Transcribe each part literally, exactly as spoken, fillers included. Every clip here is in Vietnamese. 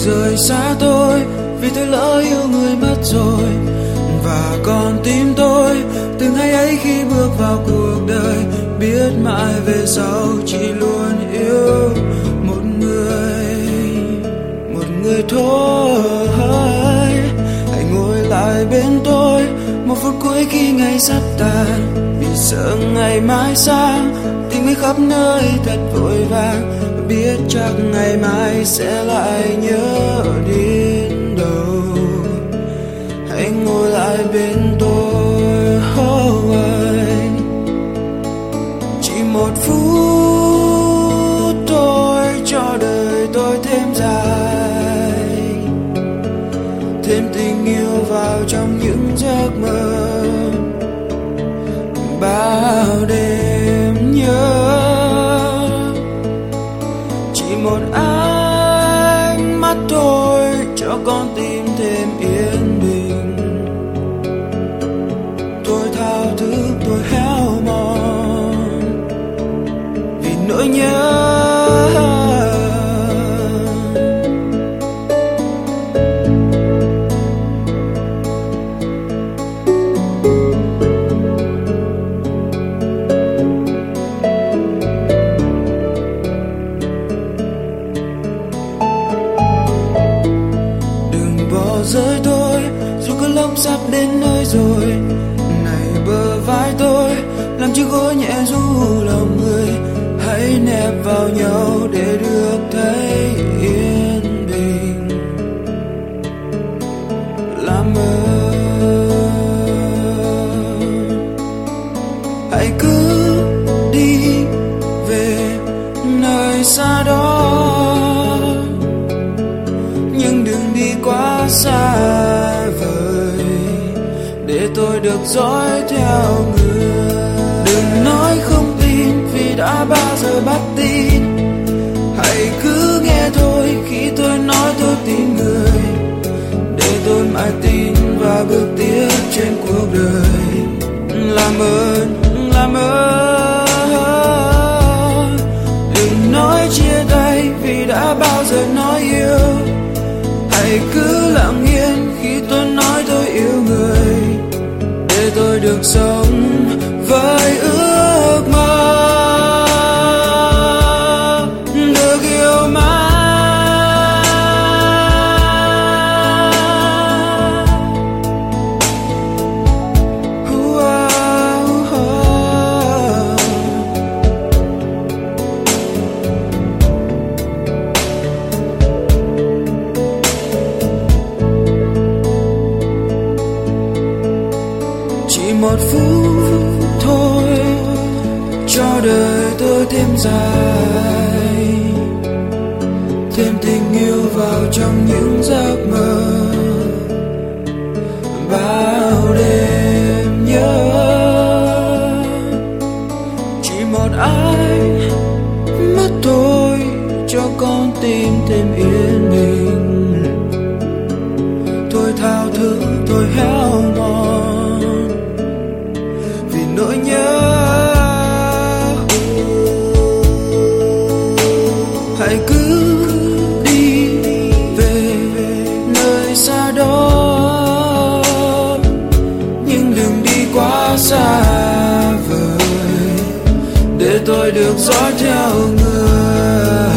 rời xa tôi, vì tôi lỡ yêu người mất rồi. Và còn tim tôi từ ngày ấy khi bước vào cuộc đời, biết mãi về sau chỉ luôn yêu một người, một người thôi. Hãy ngồi lại bên tôi một phút cuối khi ngày sắp tàn, vì sợ ngày mai sáng tìm người khắp nơi thật vội vàng, biết chắc ngày mai sẽ lại nhớ đến đâu. Hãy ngồi lại bên tôi, oh, anh. Chỉ một phút thôi cho đời tôi thêm dài, thêm tình yêu vào trong những giấc mơ. Bao đêm nhớ, chỉ một ánh mắt thôi cho con tim thêm yên bình. Tôi thao thức, tôi héo mòn vì nỗi nhớ. Rơi tôi dù cơn lốc sắp đến nơi rồi, này bờ vai tôi làm chiếc gối nhẹ ru lòng người. Hãy nép vào nhau để được thấy yên bình. Làm ơn hãy cứ đi về nơi xa đó, nhưng đừng đi quá xa vời để tôi được dõi theo người. Đừng nói không tin vì đã bao giờ bắt tin. Hãy cứ nghe thôi khi tôi nói tôi tin người, để tôi mãi tin và bước tiếp trên cuộc đời. Làm ơn, làm ơn đừng nói chia tay vì đã bao giờ nói yêu. Hãy cứ lặng yên khi tôi nói tôi yêu người, để tôi được sống với ước mơ được yêu mãi. Một phút thôi cho đời tôi thêm dài, thêm tình yêu vào trong những giấc mơ. Bao đêm nhớ, chỉ một ánh mắt thôi cho con tim thêm yên bình. Tôi thao thức, tôi héo mòn nỗi nhớ. Hãy cứ đi về nơi xa đó, nhưng đừng đi quá xa vời để tôi được dõi theo người.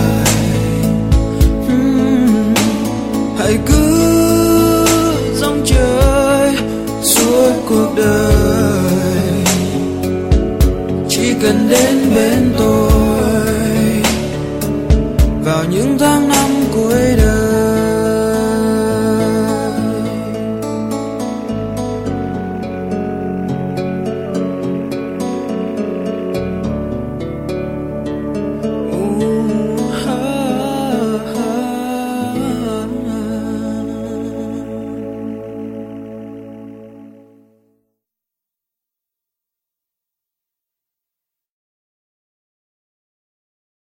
Hãy cứ dòng chơi suốt cuộc đời, chỉ cần đến bên